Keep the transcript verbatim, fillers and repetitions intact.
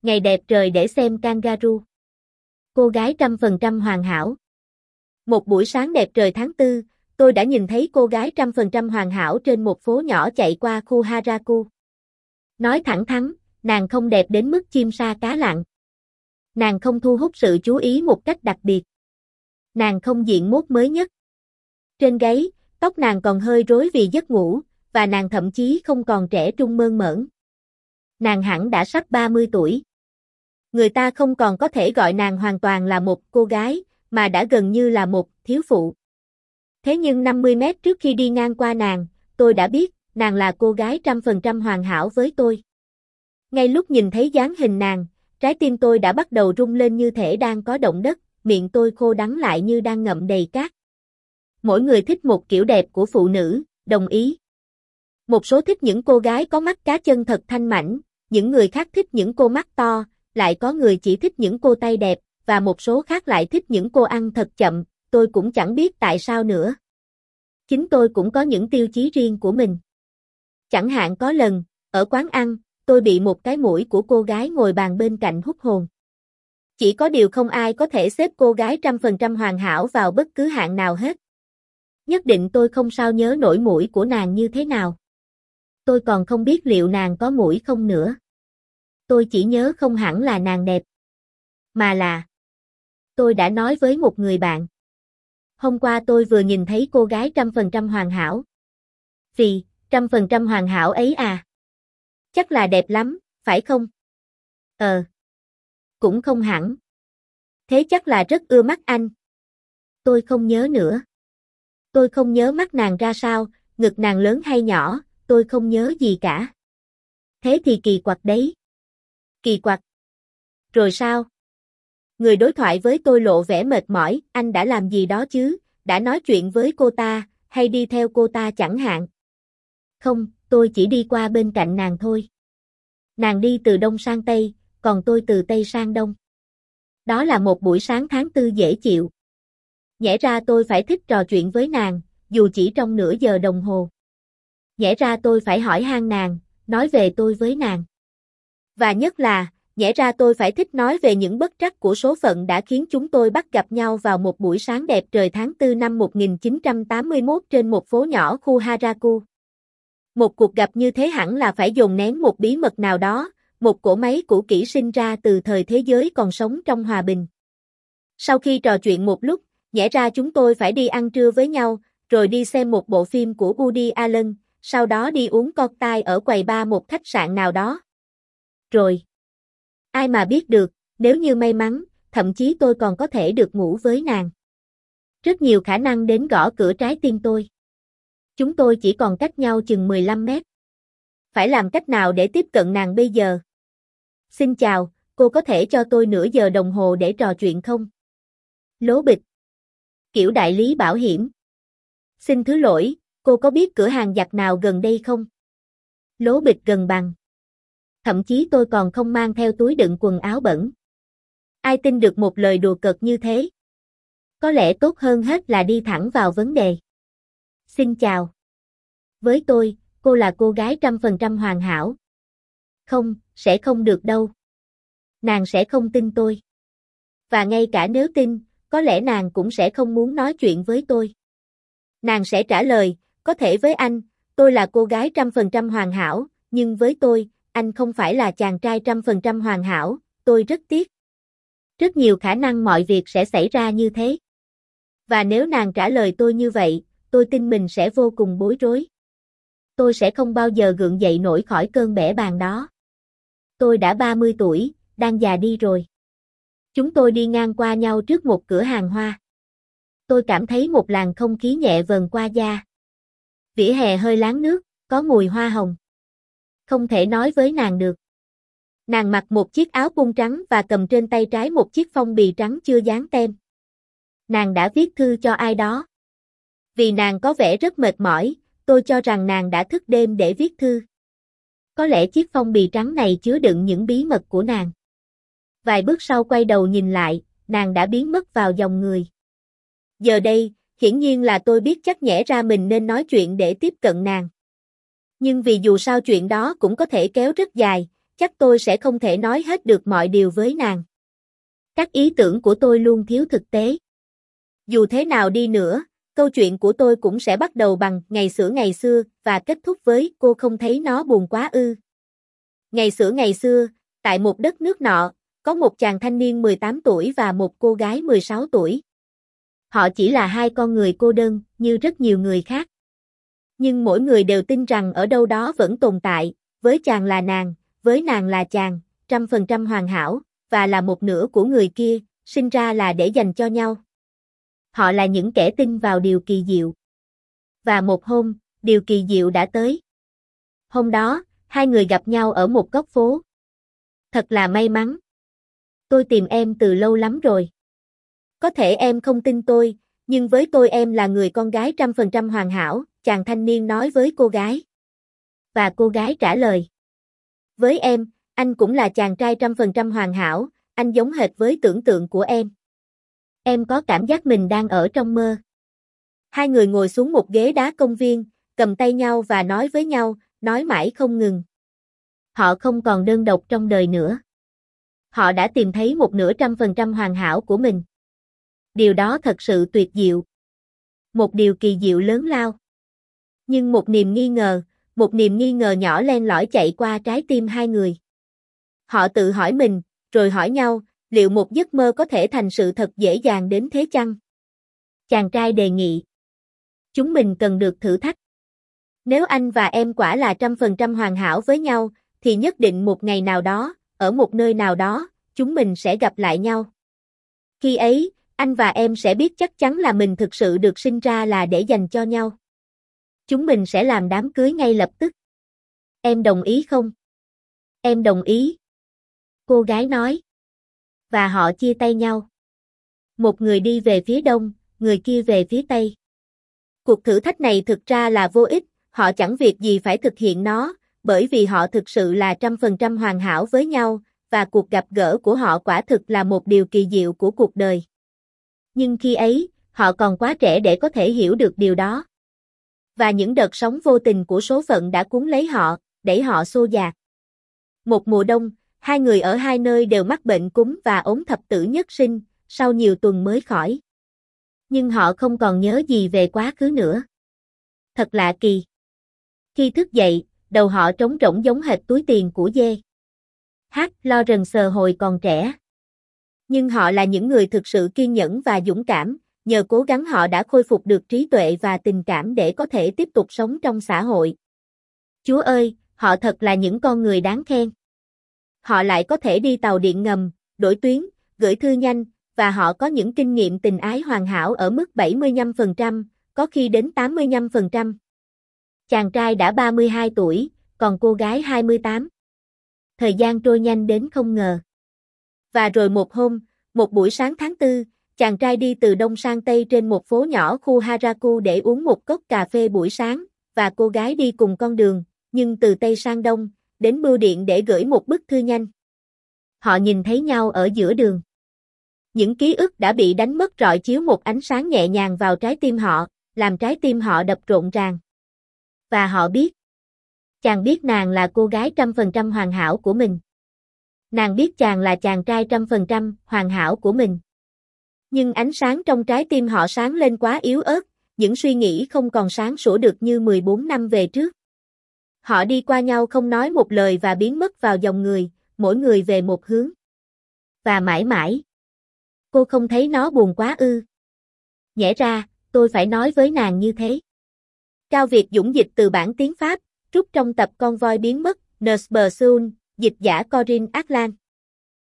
Ngày đẹp trời để xem kangaroo. Cô gái trăm phần trăm hoàn hảo. Một buổi sáng đẹp trời tháng tư, tôi đã nhìn thấy cô gái trăm phần trăm hoàn hảo trên một phố nhỏ chạy qua khu Harajuku. Nói thẳng thắn, nàng không đẹp đến mức chim sa cá lặn. Nàng không thu hút sự chú ý một cách đặc biệt. Nàng không diện mốt mới nhất. Trên gáy, tóc nàng còn hơi rối vì giấc ngủ, và nàng thậm chí không còn trẻ trung mơn mởn. Nàng hẳn đã sắp ba mươi tuổi. Người ta không còn có thể gọi nàng hoàn toàn là một cô gái, mà đã gần như là một thiếu phụ. Thế nhưng năm mươi mét trước khi đi ngang qua nàng, tôi đã biết, nàng là cô gái trăm phần trăm hoàn hảo với tôi. Ngay lúc nhìn thấy dáng hình nàng, trái tim tôi đã bắt đầu rung lên như thể đang có động đất, miệng tôi khô đắng lại như đang ngậm đầy cát. Mỗi người thích một kiểu đẹp của phụ nữ, đồng ý. Một số thích những cô gái có mắt cá chân thật thanh mảnh, những người khác thích những cô mắt to, lại có người chỉ thích những cô tay đẹp, và một số khác lại thích những cô ăn thật chậm, tôi cũng chẳng biết tại sao nữa. Chính tôi cũng có những tiêu chí riêng của mình. Chẳng hạn có lần, ở quán ăn, tôi bị một cái mũi của cô gái ngồi bàn bên cạnh hút hồn. Chỉ có điều không ai có thể xếp cô gái trăm phần trăm hoàn hảo vào bất cứ hạng nào hết. Nhất định tôi không sao nhớ nổi mũi của nàng như thế nào. Tôi còn không biết liệu nàng có mũi không nữa. Tôi chỉ nhớ không hẳn là nàng đẹp. Mà là... Tôi đã nói với một người bạn. Hôm qua tôi vừa nhìn thấy cô gái trăm phần trăm hoàn hảo. Vì, trăm phần trăm hoàn hảo ấy à? Chắc là đẹp lắm, phải không? Ờ. Cũng không hẳn. Thế chắc là rất ưa mắt anh. Tôi không nhớ nữa. Tôi không nhớ mắt nàng ra sao, ngực nàng lớn hay nhỏ, tôi không nhớ gì cả. Thế thì kỳ quặc đấy. Kỳ quặc. Rồi sao? Người đối thoại với tôi lộ vẻ mệt mỏi, anh đã làm gì đó chứ, đã nói chuyện với cô ta, hay đi theo cô ta chẳng hạn. Không, tôi chỉ đi qua bên cạnh nàng thôi. Nàng đi từ đông sang tây, còn tôi từ tây sang đông. Đó là một buổi sáng tháng tư dễ chịu. Nhẽ ra tôi phải thích trò chuyện với nàng, dù chỉ trong nửa giờ đồng hồ. Nhẽ ra tôi phải hỏi han nàng, nói về tôi với nàng. Và nhất là, nhẽ ra tôi phải thích nói về những bất trắc của số phận đã khiến chúng tôi bắt gặp nhau vào một buổi sáng đẹp trời tháng tư năm một nghìn chín trăm tám mươi mốt trên một phố nhỏ khu Harajuku. Một cuộc gặp như thế hẳn là phải dồn nén một bí mật nào đó, một cỗ máy cũ kỹ sinh ra từ thời thế giới còn sống trong hòa bình. Sau khi trò chuyện một lúc, nhẽ ra chúng tôi phải đi ăn trưa với nhau, rồi đi xem một bộ phim của Woody Allen, sau đó đi uống cocktail ở quầy bar một khách sạn nào đó. Rồi. Ai mà biết được, nếu như may mắn, thậm chí tôi còn có thể được ngủ với nàng. Rất nhiều khả năng đến gõ cửa trái tim tôi. Chúng tôi chỉ còn cách nhau chừng mười lăm mét. Phải làm cách nào để tiếp cận nàng bây giờ? Xin chào, cô có thể cho tôi nửa giờ đồng hồ để trò chuyện không? Lố bịch. Kiểu đại lý bảo hiểm. Xin thứ lỗi, cô có biết cửa hàng giặt nào gần đây không? Lố bịch gần bằng. Thậm chí tôi còn không mang theo túi đựng quần áo bẩn. Ai tin được một lời đùa cợt như thế? Có lẽ tốt hơn hết là đi thẳng vào vấn đề. Xin chào. Với tôi, cô là cô gái trăm phần trăm hoàn hảo. Không, sẽ không được đâu. Nàng sẽ không tin tôi. Và ngay cả nếu tin, có lẽ nàng cũng sẽ không muốn nói chuyện với tôi. Nàng sẽ trả lời, có thể với anh, tôi là cô gái trăm phần trăm hoàn hảo, nhưng với tôi, anh không phải là chàng trai trăm phần trăm hoàn hảo, tôi rất tiếc. Rất nhiều khả năng mọi việc sẽ xảy ra như thế. Và nếu nàng trả lời tôi như vậy, tôi tin mình sẽ vô cùng bối rối. Tôi sẽ không bao giờ gượng dậy nổi khỏi cơn bẽ bàng đó. Tôi đã ba mươi tuổi, đang già đi rồi. Chúng tôi đi ngang qua nhau trước một cửa hàng hoa. Tôi cảm thấy một làn không khí nhẹ vờn qua da. Vỉa hè hơi láng nước, có mùi hoa hồng. Không thể nói với nàng được. Nàng mặc một chiếc áo bung trắng và cầm trên tay trái một chiếc phong bì trắng chưa dán tem. Nàng đã viết thư cho ai đó. Vì nàng có vẻ rất mệt mỏi, tôi cho rằng nàng đã thức đêm để viết thư. Có lẽ chiếc phong bì trắng này chứa đựng những bí mật của nàng. Vài bước sau quay đầu nhìn lại, nàng đã biến mất vào dòng người. Giờ đây, hiển nhiên là tôi biết chắc nhẽ ra mình nên nói chuyện để tiếp cận nàng. Nhưng vì dù sao chuyện đó cũng có thể kéo rất dài, chắc tôi sẽ không thể nói hết được mọi điều với nàng. Các ý tưởng của tôi luôn thiếu thực tế. Dù thế nào đi nữa, câu chuyện của tôi cũng sẽ bắt đầu bằng ngày xưa ngày xưa và kết thúc với cô không thấy nó buồn quá ư. Ngày xưa ngày xưa, tại một đất nước nọ, có một chàng thanh niên mười tám tuổi và một cô gái mười sáu tuổi. Họ chỉ là hai con người cô đơn, như rất nhiều người khác. Nhưng mỗi người đều tin rằng ở đâu đó vẫn tồn tại, với chàng là nàng, với nàng là chàng, trăm phần trăm hoàn hảo, và là một nửa của người kia, sinh ra là để dành cho nhau. Họ là những kẻ tin vào điều kỳ diệu. Và một hôm, điều kỳ diệu đã tới. Hôm đó, hai người gặp nhau ở một góc phố. Thật là may mắn. Tôi tìm em từ lâu lắm rồi. Có thể em không tin tôi, nhưng với tôi em là người con gái trăm phần trăm hoàn hảo, chàng thanh niên nói với cô gái. Và cô gái trả lời. Với em, anh cũng là chàng trai trăm phần trăm hoàn hảo, anh giống hệt với tưởng tượng của em. Em có cảm giác mình đang ở trong mơ. Hai người ngồi xuống một ghế đá công viên, cầm tay nhau và nói với nhau, nói mãi không ngừng. Họ không còn đơn độc trong đời nữa. Họ đã tìm thấy một nửa trăm phần trăm hoàn hảo của mình. Điều đó thật sự tuyệt diệu. Một điều kỳ diệu lớn lao. Nhưng một niềm nghi ngờ, một niềm nghi ngờ nhỏ len lỏi chạy qua trái tim hai người. Họ tự hỏi mình, rồi hỏi nhau, liệu một giấc mơ có thể thành sự thật dễ dàng đến thế chăng? Chàng trai đề nghị. Chúng mình cần được thử thách. Nếu anh và em quả là trăm phần trăm hoàn hảo với nhau, thì nhất định một ngày nào đó, ở một nơi nào đó, chúng mình sẽ gặp lại nhau. Khi ấy, anh và em sẽ biết chắc chắn là mình thực sự được sinh ra là để dành cho nhau. Chúng mình sẽ làm đám cưới ngay lập tức. Em đồng ý không? Em đồng ý. Cô gái nói. Và họ chia tay nhau. Một người đi về phía đông, người kia về phía tây. Cuộc thử thách này thực ra là vô ích, họ chẳng việc gì phải thực hiện nó, bởi vì họ thực sự là trăm phần trăm hoàn hảo với nhau, và cuộc gặp gỡ của họ quả thực là một điều kỳ diệu của cuộc đời. Nhưng khi ấy, họ còn quá trẻ để có thể hiểu được điều đó. Và những đợt sóng vô tình của số phận đã cuốn lấy họ, đẩy họ xô dạt. Một mùa đông, hai người ở hai nơi đều mắc bệnh cúm và ốm thập tử nhất sinh, sau nhiều tuần mới khỏi. Nhưng họ không còn nhớ gì về quá khứ nữa. Thật lạ kỳ. Khi thức dậy, đầu họ trống rỗng giống hệt túi tiền của dê. Hát Lawrence hồi còn trẻ. Nhưng họ là những người thực sự kiên nhẫn và dũng cảm, nhờ cố gắng họ đã khôi phục được trí tuệ và tình cảm để có thể tiếp tục sống trong xã hội. Chúa ơi, họ thật là những con người đáng khen. Họ lại có thể đi tàu điện ngầm, đổi tuyến, gửi thư nhanh, và họ có những kinh nghiệm tình ái hoàn hảo ở mức bảy mươi lăm phần trăm, có khi đến tám mươi lăm phần trăm. Chàng trai đã ba mươi hai tuổi, còn cô gái hai mươi tám. Thời gian trôi nhanh đến không ngờ. Và rồi một hôm, một buổi sáng tháng tư, chàng trai đi từ đông sang tây trên một phố nhỏ khu Harajuku để uống một cốc cà phê buổi sáng, và cô gái đi cùng con đường, nhưng từ tây sang đông, đến bưu điện để gửi một bức thư nhanh. Họ nhìn thấy nhau ở giữa đường. Những ký ức đã bị đánh mất rọi chiếu một ánh sáng nhẹ nhàng vào trái tim họ, làm trái tim họ đập rộn ràng. Và họ biết. Chàng biết nàng là cô gái trăm phần trăm hoàn hảo của mình. Nàng biết chàng là chàng trai trăm phần trăm hoàn hảo của mình. Nhưng ánh sáng trong trái tim họ sáng lên quá yếu ớt, những suy nghĩ không còn sáng sủa được như mười bốn năm về trước. Họ đi qua nhau không nói một lời và biến mất vào dòng người, mỗi người về một hướng. Và mãi mãi. Cô không thấy nó buồn quá ư? Nhẽ ra, tôi phải nói với nàng như thế. Cao Việt Dũng dịch từ bản tiếng Pháp, trút trong tập Con voi biến mất, Nespersun, dịch giả Corinne Atlan.